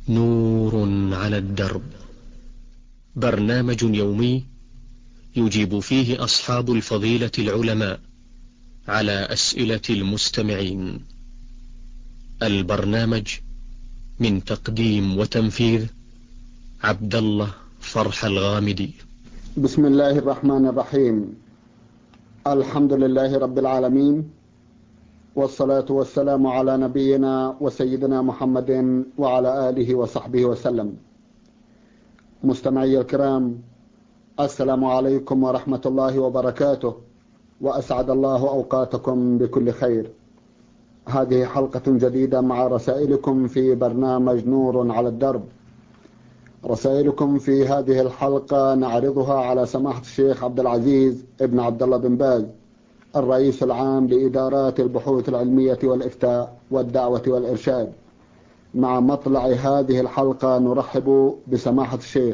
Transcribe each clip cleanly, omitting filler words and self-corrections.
نور على الدرب، برنامج يومي يجيب فيه أصحاب الفضيلة العلماء على أسئلة المستمعين. البرنامج من تقديم وتنفيذ عبد الله فرح الغامدي. بسم الله الرحمن الرحيم. الحمد لله رب العالمين، والصلاة والسلام على نبينا وسيدنا محمد وعلى آله وصحبه وسلم. مستمعي الكرام، السلام عليكم ورحمة الله وبركاته، وأسعد الله أوقاتكم بكل خير. هذه حلقة جديدة مع رسائلكم في برنامج نور على الدرب. رسائلكم في هذه الحلقة نعرضها على سماحة الشيخ عبد العزيز ابن عبد الله بن باز، الرئيس العام لإدارات البحوث العلمية والإفتاء والدعوة والإرشاد. مع مطلع هذه الحلقة نرحب بسماحة الشيخ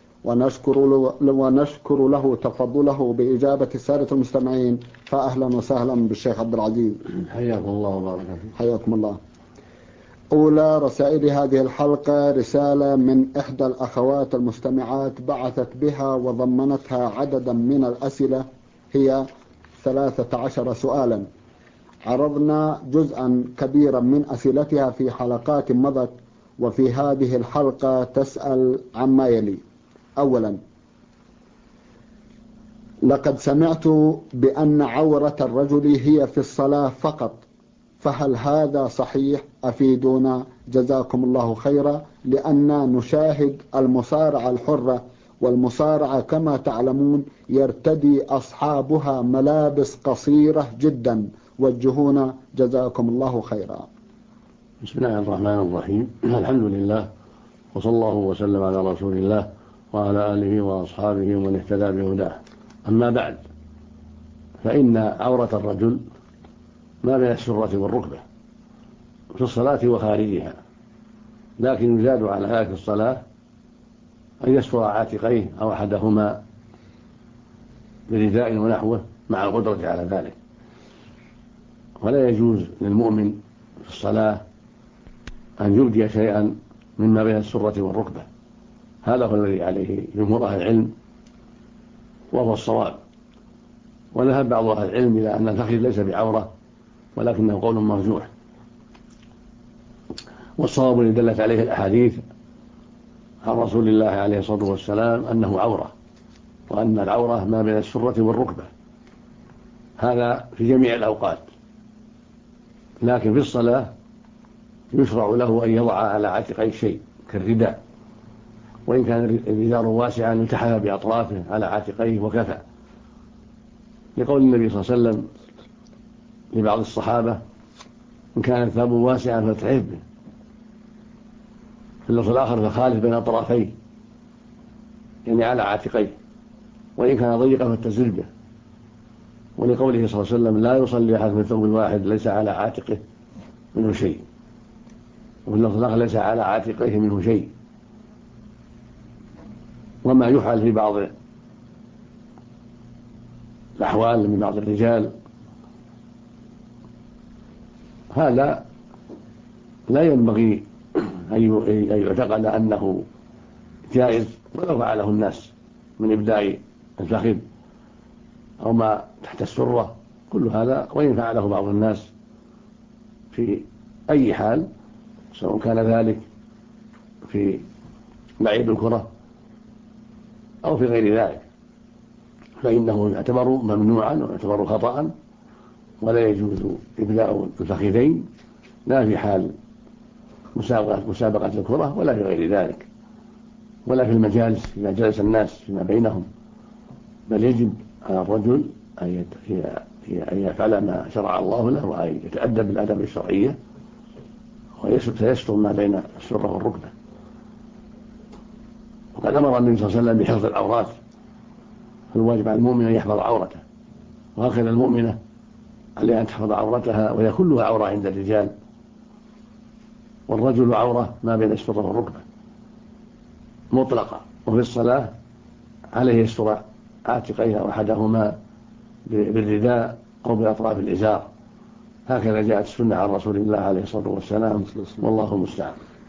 ونشكر له تفضله بإجابة السادة المستمعين. فأهلا وسهلا بالشيخ عبد العزيز. حياكم الله وبارك فيكم. حياكم الله. أولى رسائل هذه الحلقة رسالة من إحدى الأخوات المستمعات بعثت بها وضمنتها عددا من الأسئلة، هي 13 سؤالا. عرضنا جزءا كبيرا من أسئلتها في حلقات مضت، وفي هذه الحلقة تسأل عما يلي. أولا، لقد سمعت بأن عورة الرجل هي في الصلاة فقط، فهل هذا صحيح؟ أفيدونا جزاكم الله خيرا، لأننا نشاهد المصارعة الحرة، والمصارعة كما تعلمون يرتدي أصحابها ملابس قصيرة جدا. وجهونا جزاكم الله خيرا. بسم الله الرحمن الرحيم. الحمد لله، وصلى الله وسلم على رسول الله وعلى آله وأصحابه ومن اهتدى بهداه. أما بعد، فإن عورة الرجل ما بين السرة والركبة في الصلاة وخارجها، لكن يزاد على ذلك في الصلاة أن يستر عاتقيه أو أحدهما برداء ونحوه مع القدرة على ذلك. ولا يجوز للمؤمن في الصلاة أن يبدي شيئا مما بين السرة والركبة. هذا هو الذي عليه جمهور أهل العلم وهو الصواب. وذهب بعض أهل العلم إلى أن الفخذ ليس بعورة، ولكنه قول مرجوح. والصواب الذي دلت عليه الأحاديث عن رسول الله عليه الصلاة والسلام أنه عورة، وأن العورة ما بين السرة والركبة، هذا في جميع الأوقات. لكن في الصلاة يشرع له أن يضع على عاتقيه شيء كالرداء، وإن كان الرداء واسعا يتحافى بأطرافه على عاتقيه وكفى، لقول النبي صلى الله عليه وسلم لبعض الصحابة: إن كان الثوب واسعا فالتحف به. في اللفظ الآخر: فخالف بين أطرافيه، يعني على عاتقيه، وإن كان ضيقا فاتزر به. ولقوله صلى الله عليه وسلم: لا يصلي أحد من ثوب واحد ليس على عاتقه منه شيء. وفي اللفظ الآخر: ليس على عاتقيه منه شيء. وما يفعل في بعض الأحوال من بعض الرجال هذا لا ينبغي أن يعتقد أنه جائز، ولو فعله الناس من إبداء الفخذ أو ما تحت السرة، كل هذا وإن فعله بعض الناس في أي حال، سواء كان ذلك في لعب الكرة أو في غير ذلك، فإنه يعتبر ممنوعا ويعتبر خطأ، ولا يجوز إبداء الفخذين، لا في حال مسابقة الكرة ولا في غير ذلك، ولا في المجالس إذا جلس الناس فيما بينهم. بل يجب على الرجل أن يفعل ما شرع الله له، وأن يتأدب بالآداب الشرعية، ويستر ما بين السرة والركبة. وقد أمر النبي صلى الله عليه وسلم بحفظ العورات، فالواجب على المؤمن أن يحفظ عورته، وهكذا المؤمنة عليها أن تحفظ عورتها، وهي كلها عورة عند الرجال. والرجل عورة ما بين السرة والركبة مطلقة. وفي الصلاة عليه يستر عاتقيه أو أحدهما بالرداء أو بأطراف الإزار، هكذا جاءت السنة عن رسول الله عليه الصلاة والسلام، والله المستعان.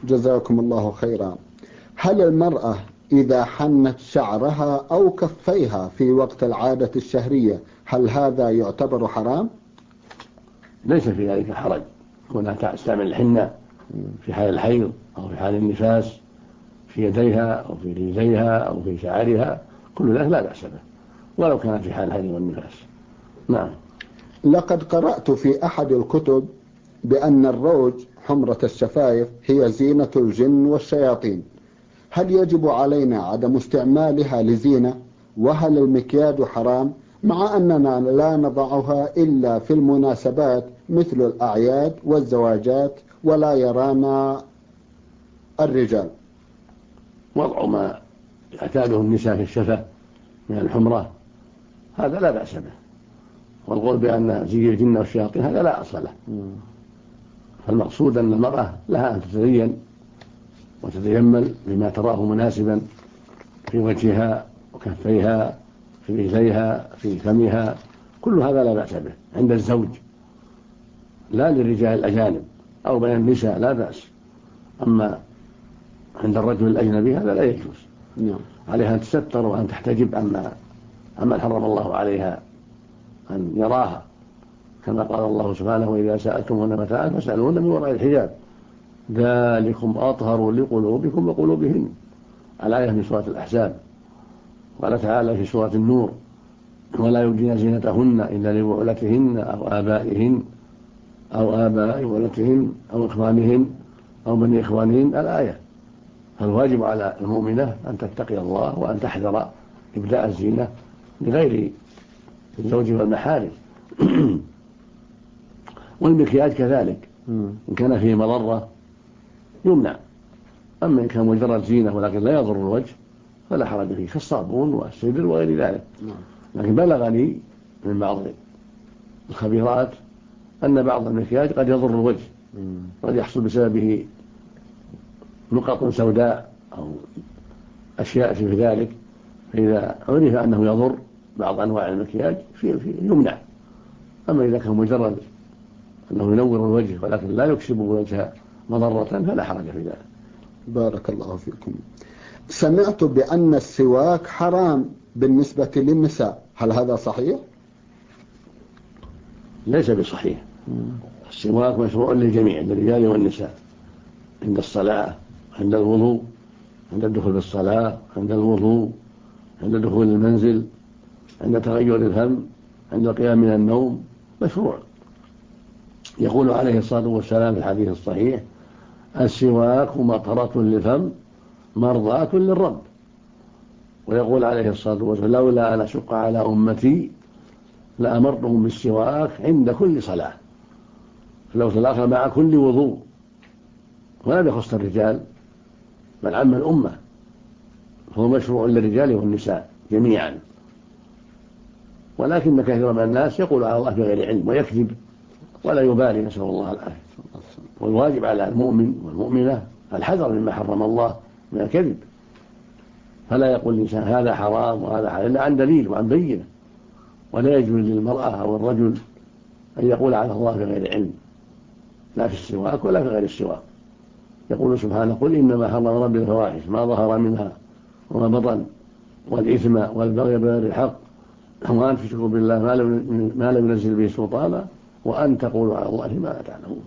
جزاكم الله خيرا. هل المرأة إذا حنت شعرها أو كفيها في وقت العادة الشهرية هل هذا يعتبر حرام؟ ليس في ذلك حرج، كونها تستعمل الحنة في حال الحيض أو في حال النفاس في يديها أو في رجليها أو في شعرها، كل ذلك لا بأس به ولو كانت في حال الحيض والنفاس. نعم. لقد قرأت في أحد الكتب بأن الروج حمرة الشفايف هي زينة الجن والشياطين، هل يجب علينا عدم استعمالها لزينة؟ وهل المكياج حرام مع أننا لا نضعها إلا في المناسبات مثل الأعياد والزواجات ولا يرانا الرجال؟ وضع ما يعتاده النساء في الشفة من الحمرة هذا لا بأس به، والقول بأن زي الجن والشياطين هذا لا أصل له. فالمقصود أن المرأة لها أن تتزين وتتجمل بما تراه مناسبا في وجهها وكفيها في رجليها في فمها، كل هذا لا بأس به عند الزوج لا للرجال الأجانب أو بين النساء لا بأس. أما عند الرجل الأجنبي هذا لا يجوز. عليها أن تستر وأن تحتجب عما حرم الله عليها أن يراها، كما قال الله سبحانه: وإذا سألتموهن متاعا فاسألوهن من وراء الحجاب ذلكم أطهر لقلوبكم وقلوبهن، الآية من سورة الأحزاب. قال تعالى في سورة النور: ولا يبدين زينتهن إلا لبعولتهن أو آبائهن أو آباء بعولتهن أو إخوانهن أو بني إخوانهن، الآية. فالواجب على المؤمنة أن تتقي الله وأن تحذر إبداء الزينة لغير الزوج والمحارم. والمكياج كذلك إن كان فيه مضرة يمنع، أما إن كان مجرد زينة ولكن لا يضر الوجه فلا حرج فيه، كالصابون والسدر وغير ذلك. لكن بلغني من بعض الخبيرات أن بعض المكياج قد يضر الوجه، قد يحصل بسببه نقط سوداء أو أشياء في ذلك، فإذا عرف أنه يضر بعض أنواع المكياج يمنع. أما إذا كان مجرد أنه ينور الوجه ولكن لا يكسب الوجه مضرة فلا حرج في ذلك. بارك الله فيكم. سمعت بأن السواك حرام بالنسبة للنساء، هل هذا صحيح؟ ليس بصحيح. السواك مشروع للجميع، للرجال والنساء، عند الصلاة، عند الوضوء، عند الدخول بالصلاة، عند الوضوء، عند دخول المنزل، عند تغير الفم، عند القيام من النوم، مشروع. يقول عليه الصلاة والسلام في الحديث الصحيح: السواك مطهرة للفم مرضاة للرب. ويقول عليه الصلاة والسلام: لولا أن أشق على أمتي لأمرتهم بالسواك عند كل صلاة. فلو تلاقى مع كل وضوء، ولا يخص الرجال بل عم الأمة، فهو مشروع للرجال والنساء جميعا. ولكن كثير من الناس يقول على الله بغير علم ويكذب ولا يبالي، نسأل الله العافية. والواجب على المؤمن والمؤمنة الحذر مما حرم الله من الكذب، فلا يقول الإنسان هذا حرام وهذا حلال إلا عن دليل وعن بينة. ولا يجوز للمرأة أو الرجل أن يقول على الله بغير علم، لا في السواك ولا في غير السواك. يقول سبحانه: قل إنما حرم ربي الفواحش ما ظهر منها وما بطن والإثم والبغي بغير الحق وأن تشركوا بالله ما لم ينزل به سلطانا وأن تقولوا على الله ما لا تعلمون.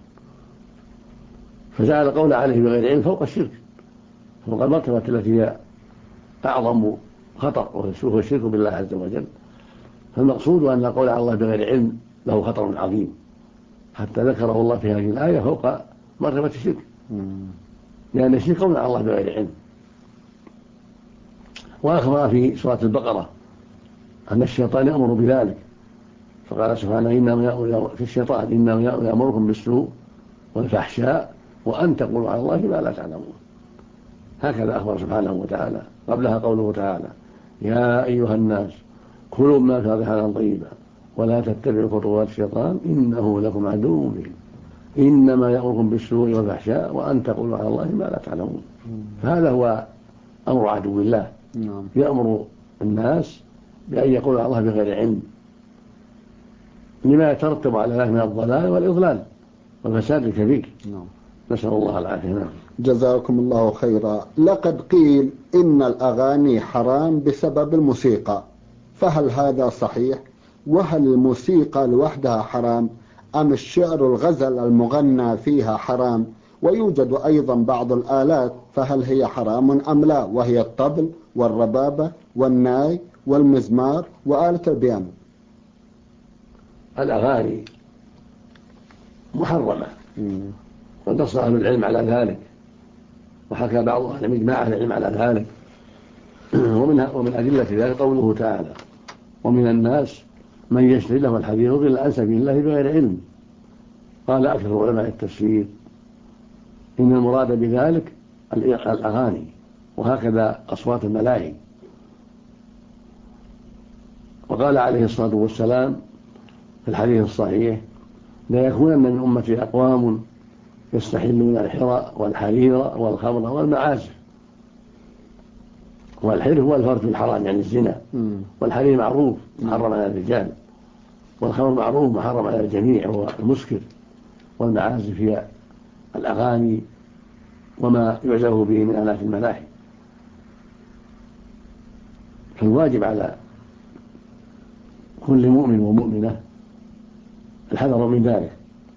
فجعل قول عليه بغير علم فوق الشرك، فوق المرتبة التي هي أعظم خطر وهو الشرك بالله عز وجل. فالمقصود أن القول على الله بغير علم له خطر عظيم، حتى ذكره الله في هذه الآية فوق مرتبة الشرك، لأن الشرك قول على الله بغير علم. وأخبر في سورة البقرة أن الشيطان يأمر بذلك، فقال سبحانه: إنما في الشيطان إنما يأمركم بالسوء والفحشاء وأن تقولوا على الله ما لا تعلمون. هكذا أخبر سبحانه وتعالى. قبلها قوله تعالى: يا أيها الناس كلوا مما في حلالا طيبا ولا تتبعوا خطوات الشيطان إنه لكم عدو مبين إنما يأمركم بالسوء والفحشاء وأن تقولوا على الله ما لا تعلمون. فهذا هو أمر عدو الله، يأمر الناس بأن يقولوا على الله بغير علم لما يترتب على ذلك من الضلال والإضلال والفساد الكبير. نسأل الله العافية. جزاكم الله خيرا. لقد قيل إن الأغاني حرام بسبب الموسيقى، فهل هذا صحيح؟ وهل الموسيقى لوحدها حرام أم الشعر الغزل المغنى فيها حرام؟ ويوجد أيضا بعض الآلات، فهل هي حرام أم لا؟ وهي الطبل والربابة والناي والمزمار وآلة البيانو. الأغاني محرمة ونص أهل العلم على ذلك، وحكى بعض أهل الإجماع أهل العلم على ذلك. ومن أدلة ذلك قوله تعالى: ومن الناس من يشتري له الحديث يضل عن سبيل الله بغير علم. قال أكثر علماء التفسير إن المراد بذلك الأغاني، وهكذا أصوات الملاهي. وقال عليه الصلاة والسلام في الحديث الصحيح: لا يكونن من أمتي أقوام يستحلون الحرى والحرير والخمر والمعازف. والحر هو الفرج الحرام يعني الزنا، والحرير معروف محرم على الرجال، والخمر معروف محرم على الجميع هو المسكر، والمعازف هي الأغاني وما يعزف به من آلات الملاهي. فالواجب على كل مؤمن ومؤمنة الحذر من ذلك،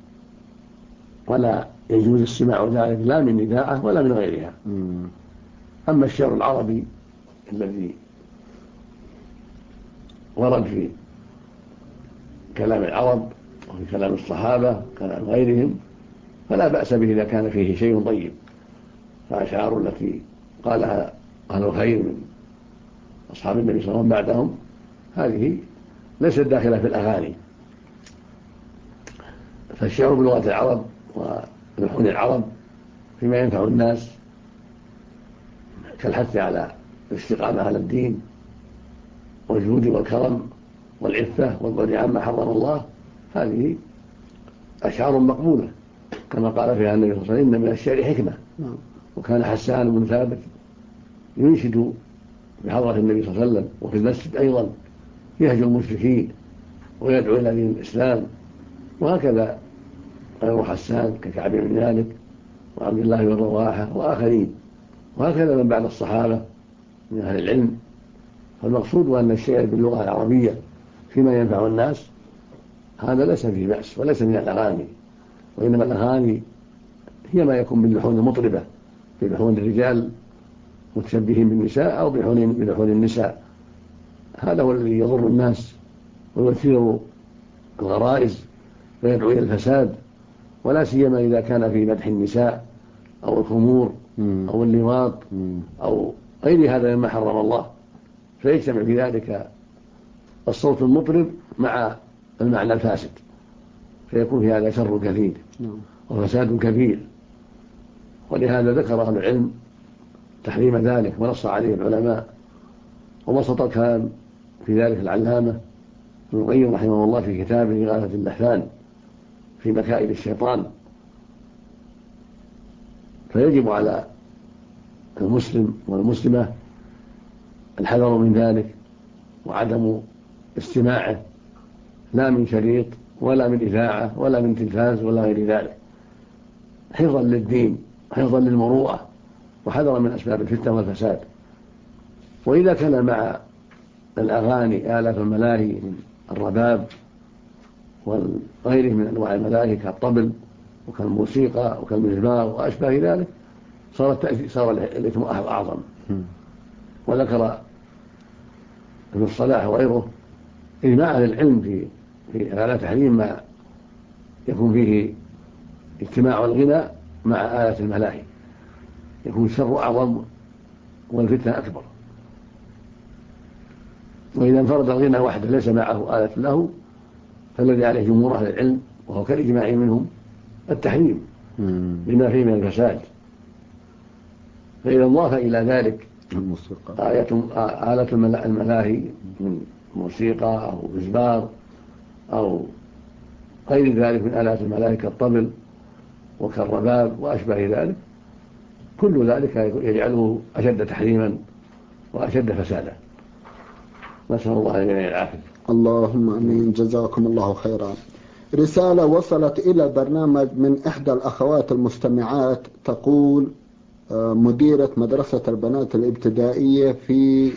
ولا يجوز استماع ذلك لا من إذاعة ولا من غيرها. أما الشعر العربي الذي ورد في كلام العرب وفي كلام الصحابة وكلام غيرهم فلا بأس به إذا كان فيه شيء طيب. فأشعار التي قالها أهل الخير من أصحاب النبي صلى الله عليه وسلم بعدهم هذه ليست داخلة في الأغاني. فالشعر بلغة العرب ولحون العرب فيما ينفع الناس كالحث على الاستقامة على الدين والجود والكرم والعفة والبعد عما حرم الله، هذه أشعار مقبولة كما قال فيها النبي صلى الله عليه وسلم: إن من الشعر حكمة. وكان حسان بن ثابت ينشد بحضرة النبي صلى الله عليه وسلم وفي المسجد أيضا يهجو المشركين ويدعو إلى دين الإسلام. وهكذا غير حسان ككعب بن مالك وعبد الله بن رواحة وآخرين، وهكذا من بعد الصحابة من أهل العلم. فالمقصود أن الشعر باللغة العربية فيما ينفع الناس هذا ليس فيه بأس وليس من الأغاني، وإنما الأغاني هي ما يكون باللحون المطربة، بلحون الرجال متشبهين بالنساء أو بلحون النساء. هذا هو الذي يضر الناس ويثير الغرائز ويدعو إلى الفساد، ولا سيما إذا كان في مدح النساء أو الخمور أو اللواط أو غير هذا مما حرم الله، فيجتمع في ذلك الصوت المطرب مع المعنى الفاسد، فيكون في هذا شر كثير وفساد كبير. ولهذا ذكر أهل العلم تحريم ذلك ونص عليه العلماء، وبسط الكلام في ذلك العلامة ابن القيم رحمه الله في كتابه إغاثة اللحفان في مكائد الشيطان. فيجب على المسلم والمسلمة الحذر من ذلك وعدم استماعه، لا من شريط ولا من إذاعة ولا من تلفاز ولا غير ذلك، حفظا للدين وحفظا للمروءة وحذرا من أسباب الفتنة والفساد. وإذا كان مع الأغاني آلات الملاهي من الرباب وغيره من أنواع الملاهي كالطبل وكالموسيقى وكالمزمار وأشباه ذلك صار الإثم أعظم. وذكر ابن الصلاح وغيره إجماع أهل العلم على تحريم ما يكون فيه اجتماع الغنى مع آلة الملاهي، يكون الشر أعظم والفتنة أكبر. وإذا انفرد الغنى وحده ليس معه آلة له فالذي عليه جمهور أهل العلم وهو كالإجماع منهم التحريم بما فيه من الفساد. فإذا انضاف إلى ذلك آلة الملاهي من موسيقى أو مزمار أو غير ذلك من آلات الملاهي كالطبل وكالرباب وأشباه ذلك، كل ذلك يجعله أشد تحريما وأشد فسادا. نسأل الله الجميع العافية. اللهم أمين. جزاكم الله خيرا. رسالة وصلت إلى البرنامج من إحدى الأخوات المستمعات تقول: مديرة مدرسة البنات الابتدائية في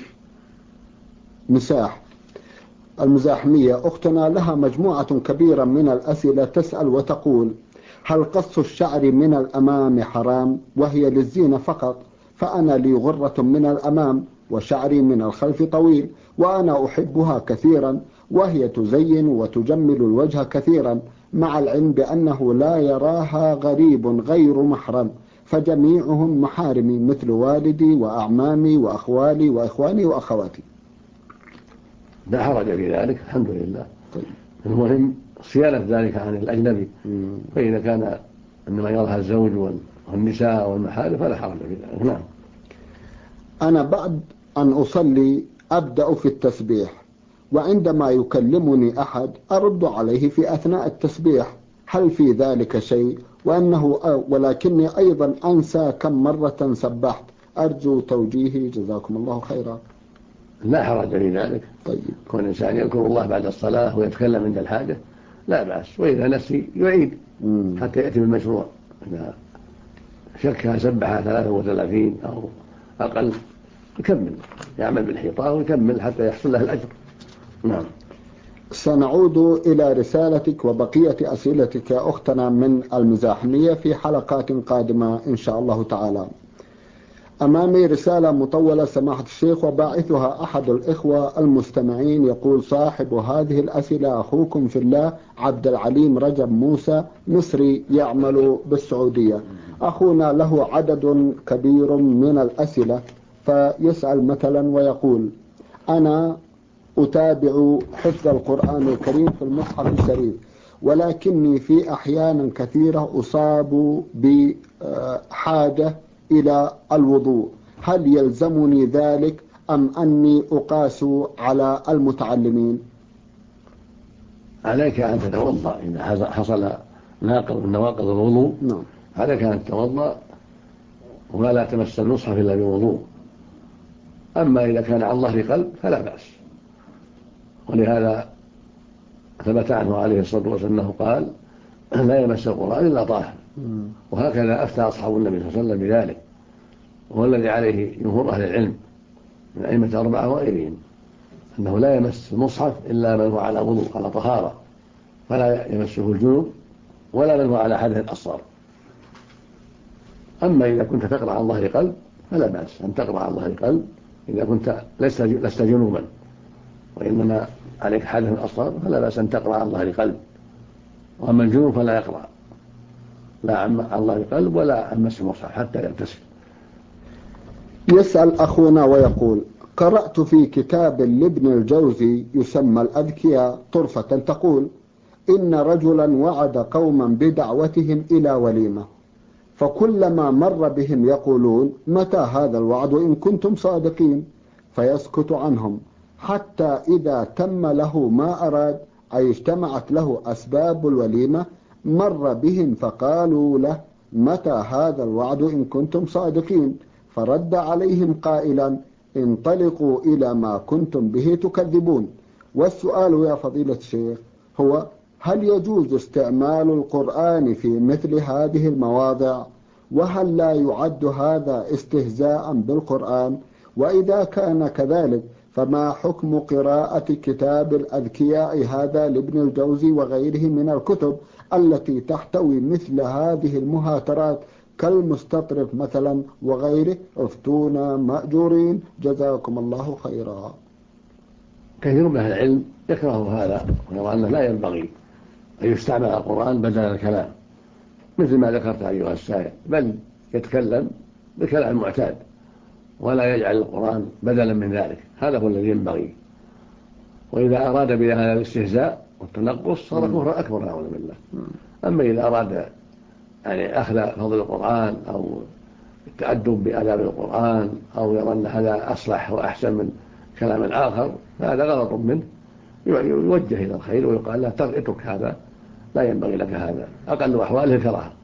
مساح المزاحمية. أختنا لها مجموعة كبيرة من الأسئلة، تسأل وتقول: هل قص الشعر من الأمام حرام وهي للزينة فقط؟ فأنا لي غرة من الأمام وشعري من الخلف طويل، وأنا أحبها كثيرا، وهي تزين وتجمل الوجه كثيرا، مع العلم بأنه لا يراها غريب غير محرم، فجميعهم محارمي مثل والدي وأعمامي وأخوالي وإخواني وأخواتي. لا حرج في ذلك، الحمد لله. المهم صيانة ذلك عن الأجنبي، فإذا كان إنما يراها الزوج والنساء والمحارم فلا حرج في ذلك. نعم. أنا بعد أن أصلي أبدأ في التسبيح، وعندما يكلمني أحد أرد عليه في أثناء التسبيح، هل في ذلك شيء؟ ولكني أيضا أنسى كم مرة سبحت، أرجو توجيهي جزاكم الله خيرا. لا حرج في ذلك. طيب. كون الإنسان يذكر الله بعد الصلاة ويتكلم عند الحاجة لا بأس، وإذا نسي يعيد حتى يأتي بالمشروع. إذا شكها سبحها 33 أو أقل يكمل، يعمل بالحيطان ويكمل حتى يحصل له الأجر. نعم. سنعود إلى رسالتك وبقية أسئلتك يا أختنا من المزاحمية في حلقات قادمة إن شاء الله تعالى. أمامي رسالة مطولة سماحة الشيخ، وباعثها أحد الإخوة المستمعين، يقول صاحب هذه الأسئلة: أخوكم في الله عبد العليم رجب موسى، مصري يعمل بالسعودية. أخونا له عدد كبير من الأسئلة، فيسأل مثلا ويقول: أنا أتابع حفظ القرآن الكريم في المصحف الشريف، ولكني في أحيان كثيرة أصاب بحاجة إلى الوضوء، هل يلزمني ذلك أم أني أقاس على المتعلمين؟ عليك أن تتوضأ إذا حصل ناقض من نواقض الوضوء. نعم. عليك أن تتوضأ ولا تمس المصحف إلا بوضوء. أما إذا كان عن ظهر قلب فلا بأس، ولهذا ثبت عنه عليه الصلاة والسلام أنه قال: لا يمس القرآن إلا طاهر. وهكذا أفتى أصحاب النبي صلى الله عليه وسلم بذلك، وهو الذي عليه جمهور أهل العلم من أئمة 4 وغيرهم، أنه لا يمس المصحف إلا من هو على وضوء على طهارة، فلا يمسه الجنوب ولا من هو على حدث أصغر. أما إذا كنت تقرأ عن ظهر قلب فلا بأس أن تقرأ عن ظهر قلب إذا كنت لست جنوبا، وإنما عليك حدث أصغر فلا بأس أن تقرأ عن ظهر قلب. وأما الجنوب فلا يقرأ لا عن ظهر قلب ولا عن مس المصحف حتى يغتسل. يسأل أخونا ويقول: قرأت في كتاب لابن الجوزي يسمى الأذكياء طرفة تقول: إن رجلا وعد قوما بدعوتهم إلى وليمة، فكلما مر بهم يقولون: متى هذا الوعد إن كنتم صادقين؟ فيسكت عنهم، حتى إذا تم له ما أراد، أي اجتمعت له أسباب الوليمة، مر بهم فقالوا له: متى هذا الوعد إن كنتم صادقين؟ فرد عليهم قائلا: انطلقوا إلى ما كنتم به تكذبون. والسؤال يا فضيلة الشيخ هو: هل يجوز استعمال القرآن في مثل هذه المواضع؟ وهل لا يعد هذا استهزاء بالقرآن؟ وإذا كان كذلك فما حكم قراءة كتاب الأذكياء هذا لابن الجوزي وغيره من الكتب التي تحتوي مثل هذه المهاترات كالمستطرف مثلا وغيره؟ افتونا مأجورين جزاكم الله خيرا. كثير من أهل العلم يكره هذا ويرى أنه لا ينبغي أن يستعمل القرآن بدل الكلام مثل ما ذكرت أيها السائل، بل يتكلم بالكلام المعتاد ولا يجعل القرآن بدلا من ذلك، هذا هو الذي ينبغي. وإذا أراد بهذا الاستهزاء والتنقص صار كفرا أكبر نعوذ بالله. أما إذا أراد يعني أخذ فضل القرآن أو التأدب بآداب القرآن أو يرى أن هذا أصلح وأحسن من كلام آخر فهذا غلط منه، يوجه إلى الخير ويقال له اترك هذا، لا ينبغي لك هذا، أقل أحواله الكراهة.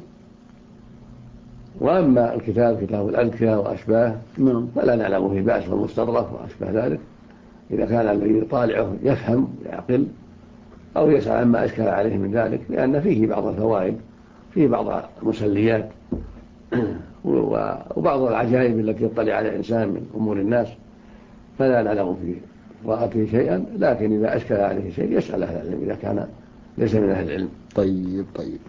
وأما الكتاب كتاب الأذكياء وأشباه فلا نعلم فيه بأس والمستظرف وأشباه ذلك، إذا كان الذي يطالعه يفهم يعقل أو يسأل عما أشكل عليه من ذلك، لأن فيه بعض الفوائد، فيه بعض المسليات وبعض العجائب التي يطلع على الإنسان من أمور الناس فلا نعلم في قراءته شيئا، لكن إذا أشكل عليه شيء يسأل أهل العلم إذا كان ليس من أهل العلم. طيب.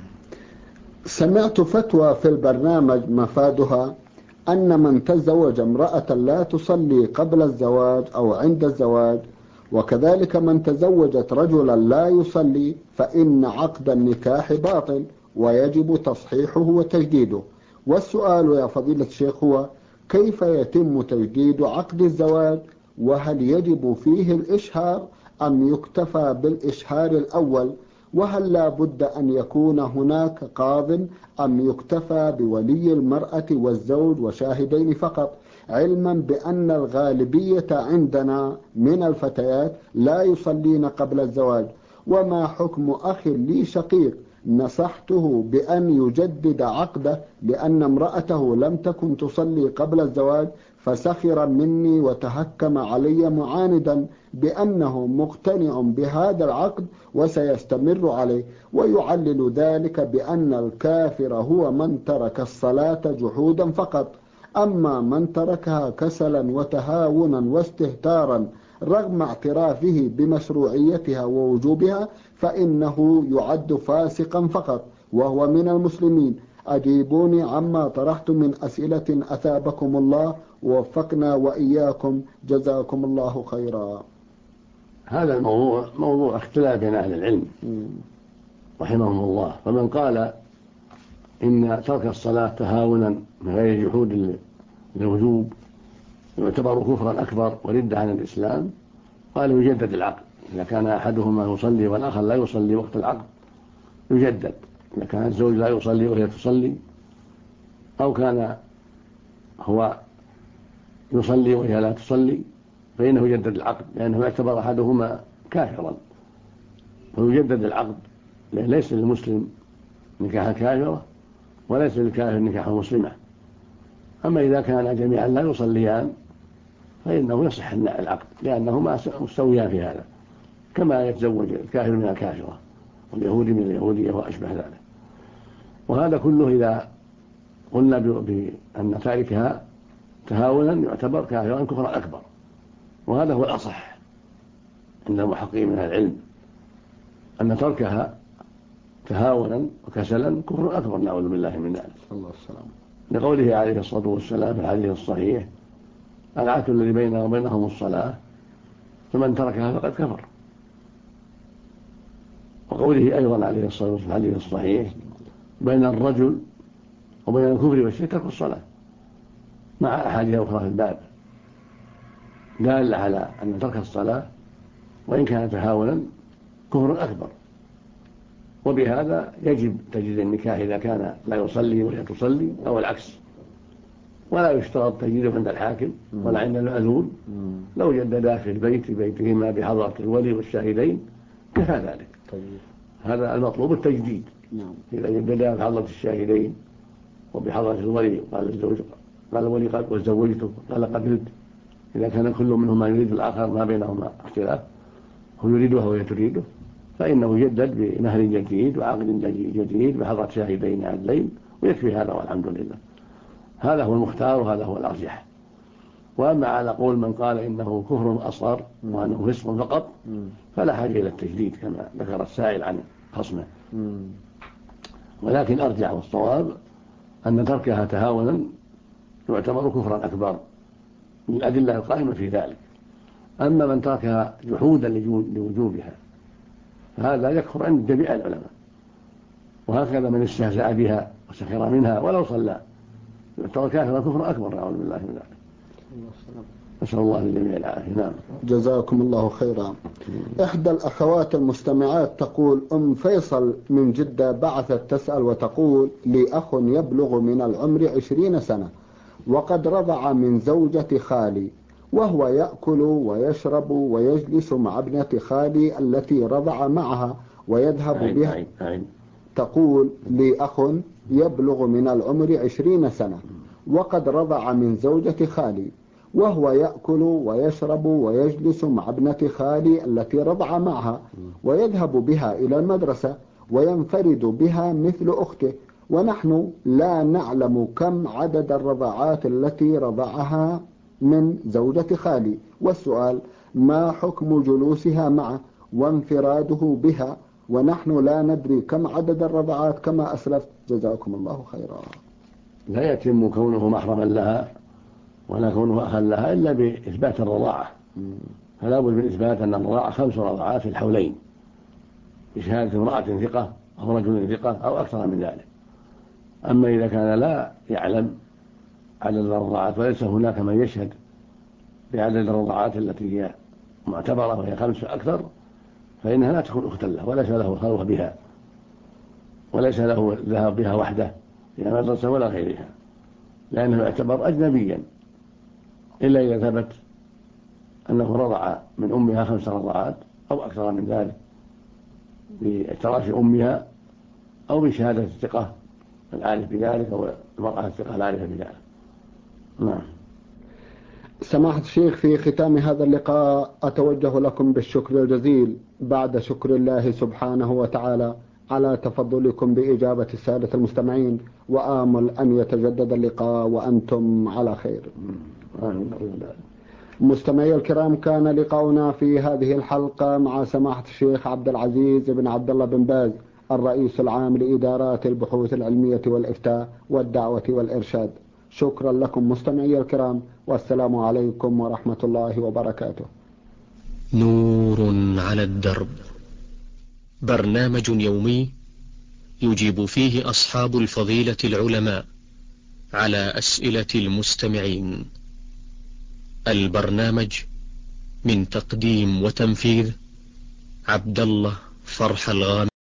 سمعت فتوى في البرنامج مفادها أن من تزوج امرأة لا تصلي قبل الزواج أو عند الزواج، وكذلك من تزوجت رجلا لا يصلي، فإن عقد النكاح باطل ويجب تصحيحه وتجديده. والسؤال يا فضيلة الشيخ هو: كيف يتم تجديد عقد الزواج؟ وهل يجب فيه الإشهار أم يكتفى بالإشهار الأول؟ وهل لا بد أن يكون هناك قاض أم يكتفى بولي المرأة والزوج وشاهدين فقط، علما بأن الغالبية عندنا من الفتيات لا يصلين قبل الزواج؟ وما حكم أخ لي شقيق نصحته بأن يجدد عقده لأن امرأته لم تكن تصلي قبل الزواج، فسخر مني وتهكم علي معاندا بأنه مقتنع بهذا العقد وسيستمر عليه، ويعلل ذلك بأن الكافر هو من ترك الصلاة جحودا فقط، أما من تركها كسلا وتهاونا واستهتارا رغم اعترافه بمشروعيتها ووجوبها فإنه يعد فاسقا فقط وهو من المسلمين. أجيبوني عما طرحت من أسئلة أثابكم الله ووفقنا وإياكم، جزاكم الله خيرا. هذا الموضوع موضوع اختلاف بين أهل العلم رحمهم الله. فمن قال إن ترك الصلاة تهاونا من غير جحود للوجوب يعتبر كفرا أكبر وردة عن الإسلام، قال يجدد العقد. إذا كان أحدهما يصلي والآخر لا يصلي وقت العقد يجدد. إذا كان الزوج لا يصلي وهي تصلي، أو كان هو يصلي وهي لا تصلي، فإنه يجدد العقد لأنه يعتبر أحدهما كافرا، فيجدد العقد، لأن ليس للمسلم نكاح كافرة وليس للكافر نكاح مسلمة. أما إذا كان جميعا لا يصليان فإنه يصح العقد لأنهما مستويان في هذا، كما يتزوج الكافر من الكافرة واليهودي من اليهودية وأشبه ذلك. وهذا كله إذا قلنا بأن تاركها تهاونا يعتبر كافرا كفرا أكبر، وهذا هو الأصح عند المحققين من العلم، أن تركها تهاونا وكسلا كفر أكبر، نعوذ بالله من ذلك. الله السلام. لقوله عليه الصلاة والسلام في الحديث الصحيح: العهد الذي بيننا وبينهم الصلاة فمن تركها فقد كفر. وقوله أيضا عليه الصلاة والسلام في الحديث الصحيح: بين الرجل وبين الكفر والشرك ترك الصلاة، مع أحاديث أخرى في الباب دالة على أن ترك الصلاة وإن كان تهاونا كفر أكبر. وبهذا يجب تجديد النكاح إذا كان لا يصلي ولا تصلي أو العكس، ولا يشترط تجديده عند الحاكم ولا عند المأذون. لو جددا في البيت بيتهما بحضرة الولي والشاهدين كفى ذلك. هذا المطلوب التجديد. إذا جددا بحضرة الشاهدين وبحضرة الولي، قال الزوج قال الولي قد وزوجته قال قبلت، إذا كان كل منهما يريد الآخر ما بينهما اختلاف، هو يريده وهي تريده، فإنه يجدد بمهر جديد وعقد جديد بحضرة شاهدين عدلين، ويكفي هذا والحمد لله. هذا هو المختار وهذا هو الأرجح. وأما على قول من قال إنه كفر أصغر وأنه فسق فقط فلا حاجة إلى التجديد كما ذكر السائل عن خصمه. ولكن أرجع والصواب أن تركها تهاونا يعتبر كفرا أكبر للأدلة القائمة في ذلك. أما من تركها جحودا لوجوبها فهذا يكفر عند جميع العلماء، وهكذا من استهزأ بها وسخر منها ولو صلى يعتبر كافرا كفر أكبر، نعوذ بالله من ذلك. نسأل الله للجميع العافية. نعم. جزاكم الله خيرا. إحدى الأخوات المستمعات تقول: أم فيصل من جدة بعثت تسأل وتقول: لي أخ يبلغ من العمر 20 سنة وقد رضع من زوجة خالي، وهو يأكل ويشرب ويجلس مع ابنة خالي التي رضع معها ويذهب بها. تقول: لي أخ يبلغ من العمر 20 سنة وقد رضع من زوجة خالي، وهو يأكل ويشرب ويجلس مع ابنة خالي التي رضع معها ويذهب بها إلى المدرسة وينفرد بها مثل أخته، ونحن لا نعلم كم عدد الرضاعات التي رضعها من زوجة خالي، والسؤال: ما حكم جلوسها معه وانفراده بها ونحن لا ندري كم عدد الرضعات كما أسلفت؟ جزاكم الله خيرا. لا يتم كونه محرما لها ولا كونه أخا لها إلا بإثبات الرضاعة، فلا بد من إثبات أن الرضاعة 5 رضعات في الحولين بشهادة امرأة ثقة أو رجل ثقة أو أكثر من ذلك. أما إذا كان لا يعلم عدد الرضعات وليس هناك من يشهد بعدد الرضعات التي هي معتبرة وهي 5 أكثر، فإنها لا تكون أختا له وليس له الخلوة بها وليس له الذهاب بها وحده إلى مدرسة ولا غيرها، لأنه يعتبر أجنبيا إلا إذا ثبت أنه رضع من أمها 5 رضعات أو أكثر من ذلك باعتراف أمها أو بشهادة الثقة العارف بذلك أو المرأة الثقة العارفة بذلك. نعم. سماحة الشيخ، في ختام هذا اللقاء أتوجه لكم بالشكر الجزيل بعد شكر الله سبحانه وتعالى على تفضلكم بإجابة السادة المستمعين، وآمل أن يتجدد اللقاء وأنتم على خير. مستمعي الكرام، كان لقاؤنا في هذه الحلقة مع سماحة الشيخ عبد العزيز بن عبد الله بن باز، الرئيس العام لإدارات البحوث العلمية والإفتاء والدعوة والإرشاد. شكرا لكم مستمعي الكرام، والسلام عليكم ورحمة الله وبركاته. نور على الدرب، برنامج يومي يجيب فيه أصحاب الفضيلة العلماء على أسئلة المستمعين. البرنامج من تقديم وتنفيذ عبد الله فرح الغامدي.